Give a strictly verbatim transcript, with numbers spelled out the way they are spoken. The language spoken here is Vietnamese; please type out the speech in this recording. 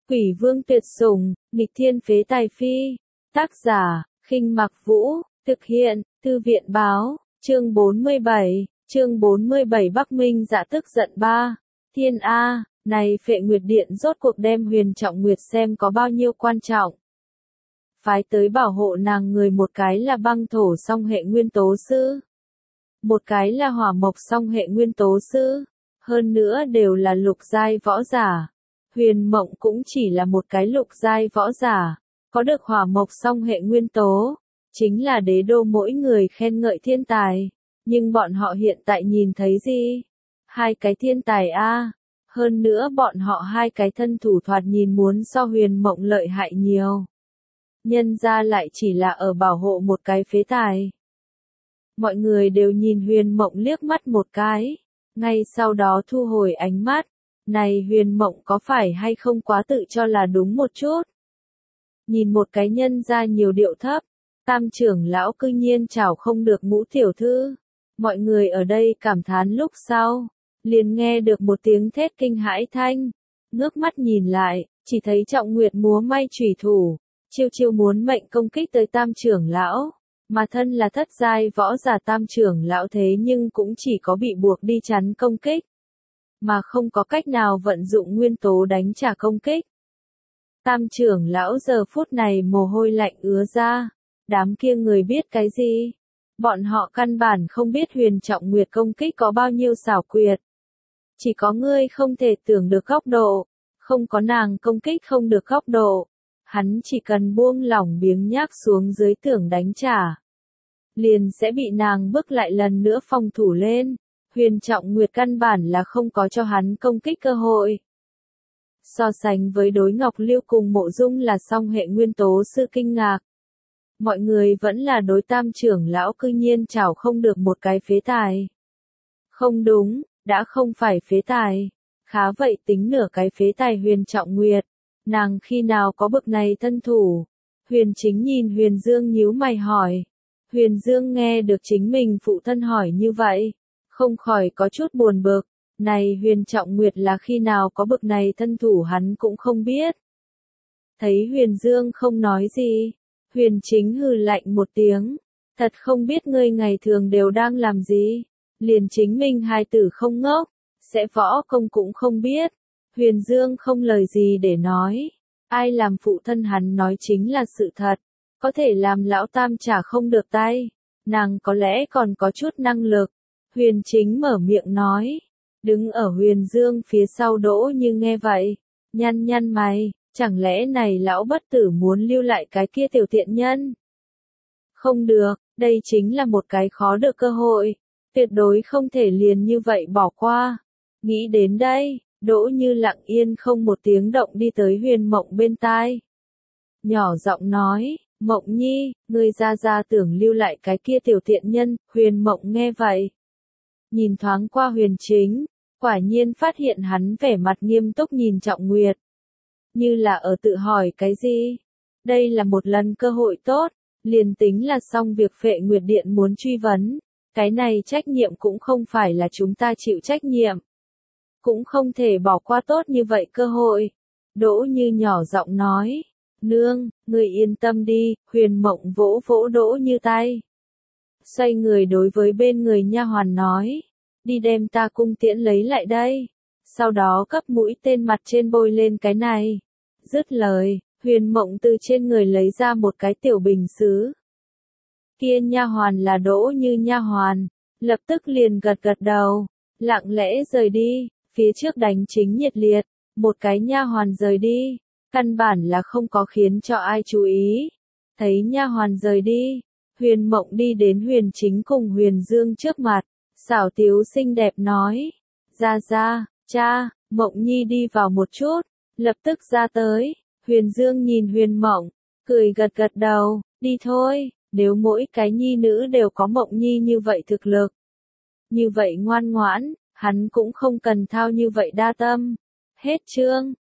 Quỷ vương tuyệt sủng, nghịch thiên phế tài phi. Tác giả, Khinh Mặc Vũ, thực hiện, Thư viện báo, chương bốn mươi bảy, chương bốn mươi bảy Bắc Minh Dạ tức giận ba. Thiên A, này Phệ Nguyệt Điện rốt cuộc đem Huyền Trọng Nguyệt xem có bao nhiêu quan trọng. Phái tới bảo hộ nàng người một cái là băng thổ song hệ nguyên tố sư. Một cái là hỏa mộc song hệ nguyên tố sư. Hơn nữa đều là lục giai võ giả. Huyền Mộng cũng chỉ là một cái lục giai võ giả. Có được hỏa mộc song hệ nguyên tố. Chính là đế đô mỗi người khen ngợi thiên tài. Nhưng bọn họ hiện tại nhìn thấy gì? Hai cái thiên tài A. Hơn nữa bọn họ hai cái thân thủ thoạt nhìn muốn so Huyền Mộng lợi hại nhiều. Nhân ra lại chỉ là ở bảo hộ một cái phế tài. Mọi người đều nhìn Huyền Mộng liếc mắt một cái. Ngay sau đó thu hồi ánh mắt. Này Huyền Mộng có phải hay không quá tự cho là đúng một chút? Nhìn một cái nhân ra nhiều điệu thấp. Tam trưởng lão cư nhiên chào không được Ngũ tiểu thư. Mọi người ở đây cảm thán lúc sau. Liền nghe được một tiếng thét kinh hãi thanh. Ngước mắt nhìn lại, chỉ thấy Trọng Nguyệt múa may chủy thủ. Chiêu chiêu muốn mệnh công kích tới tam trưởng lão. Mà thân là thất giai võ giả tam trưởng lão thế nhưng cũng chỉ có bị buộc đi chắn công kích. Mà không có cách nào vận dụng nguyên tố đánh trả công kích. Tam trưởng lão giờ phút này mồ hôi lạnh ứa ra. Đám kia người biết cái gì? Bọn họ căn bản không biết Huyền Trọng Nguyệt công kích có bao nhiêu xảo quyệt. Chỉ có ngươi không thể tưởng được góc độ. Không có nàng công kích không được góc độ. Hắn chỉ cần buông lỏng biếng nhác xuống dưới tưởng đánh trả. Liền sẽ bị nàng bức lại lần nữa phòng thủ lên. Huyền Trọng Nguyệt căn bản là không có cho hắn công kích cơ hội. So sánh với đối Ngọc Liêu cùng Mộ Dung là song hệ nguyên tố sư kinh ngạc. Mọi người vẫn là đối tam trưởng lão cư nhiên chảo không được một cái phế tài. Không đúng, đã không phải phế tài. Khá vậy tính nửa cái phế tài Huyền Trọng Nguyệt. Nàng khi nào có bực này thân thủ? Huyền Chính nhìn Huyền Dương nhíu mày hỏi. Huyền Dương nghe được chính mình phụ thân hỏi như vậy. Không khỏi có chút buồn bực. Này Huyền Trọng Nguyệt là khi nào có bực này thân thủ hắn cũng không biết. Thấy Huyền Dương không nói gì. Huyền Chính hừ lạnh một tiếng. Thật không biết ngươi ngày thường đều đang làm gì. Liền chính mình hài tử không ngốc. Sẽ võ công cũng không biết. Huyền Dương không lời gì để nói. Ai làm phụ thân hắn nói chính là sự thật. Có thể làm lão tam trả không được tay. Nàng có lẽ còn có chút năng lực. Huyền Chính mở miệng nói. Đứng ở Huyền Dương phía sau Đỗ Như nghe vậy. Nhăn nhăn mày. Chẳng lẽ này lão bất tử muốn lưu lại cái kia tiểu tiện nhân? Không được, đây chính là một cái khó được cơ hội. Tuyệt đối không thể liền như vậy bỏ qua. Nghĩ đến đây, Đỗ Như lặng yên không một tiếng động đi tới Huyền Mộng bên tai. Nhỏ giọng nói, Mộng Nhi, ngươi ra ra tưởng lưu lại cái kia tiểu tiện nhân. Huyền Mộng nghe vậy. Nhìn thoáng qua Huyền Chính, quả nhiên phát hiện hắn vẻ mặt nghiêm túc nhìn Trọng Nguyệt. Như là ở tự hỏi cái gì? Đây là một lần cơ hội tốt, liền tính là xong việc Phệ Nguyệt Điện muốn truy vấn. Cái này trách nhiệm cũng không phải là chúng ta chịu trách nhiệm. Cũng không thể bỏ qua tốt như vậy cơ hội. Đỗ Như nhỏ giọng nói. Nương, người yên tâm đi. Huyền Mộng vỗ vỗ Đỗ Như tay. Xoay người đối với bên người nha hoàn nói. Đi đem ta cung tiễn lấy lại đây. Sau đó cấp mũi tên mặt trên bôi lên cái này. Dứt lời, Huyền Mộng từ trên người lấy ra một cái tiểu bình sứ. Kia nha hoàn là Đỗ Như nha hoàn. Lập tức liền gật gật đầu. Lặng lẽ rời đi. Phía trước đánh chính nhiệt liệt. Một cái nha hoàn rời đi. Căn bản là không có khiến cho ai chú ý. Thấy nha hoàn rời đi. Huyền Mộng đi đến Huyền Chính cùng Huyền Dương trước mặt. Xảo tiếu xinh đẹp nói. Ra ra, cha, Mộng Nhi đi vào một chút. Lập tức ra tới. Huyền Dương nhìn Huyền Mộng. Cười gật gật đầu. Đi thôi. Nếu mỗi cái nhi nữ đều có Mộng Nhi như vậy thực lực. Như vậy ngoan ngoãn. Hắn cũng không cần thao như vậy đa tâm. Hết chương.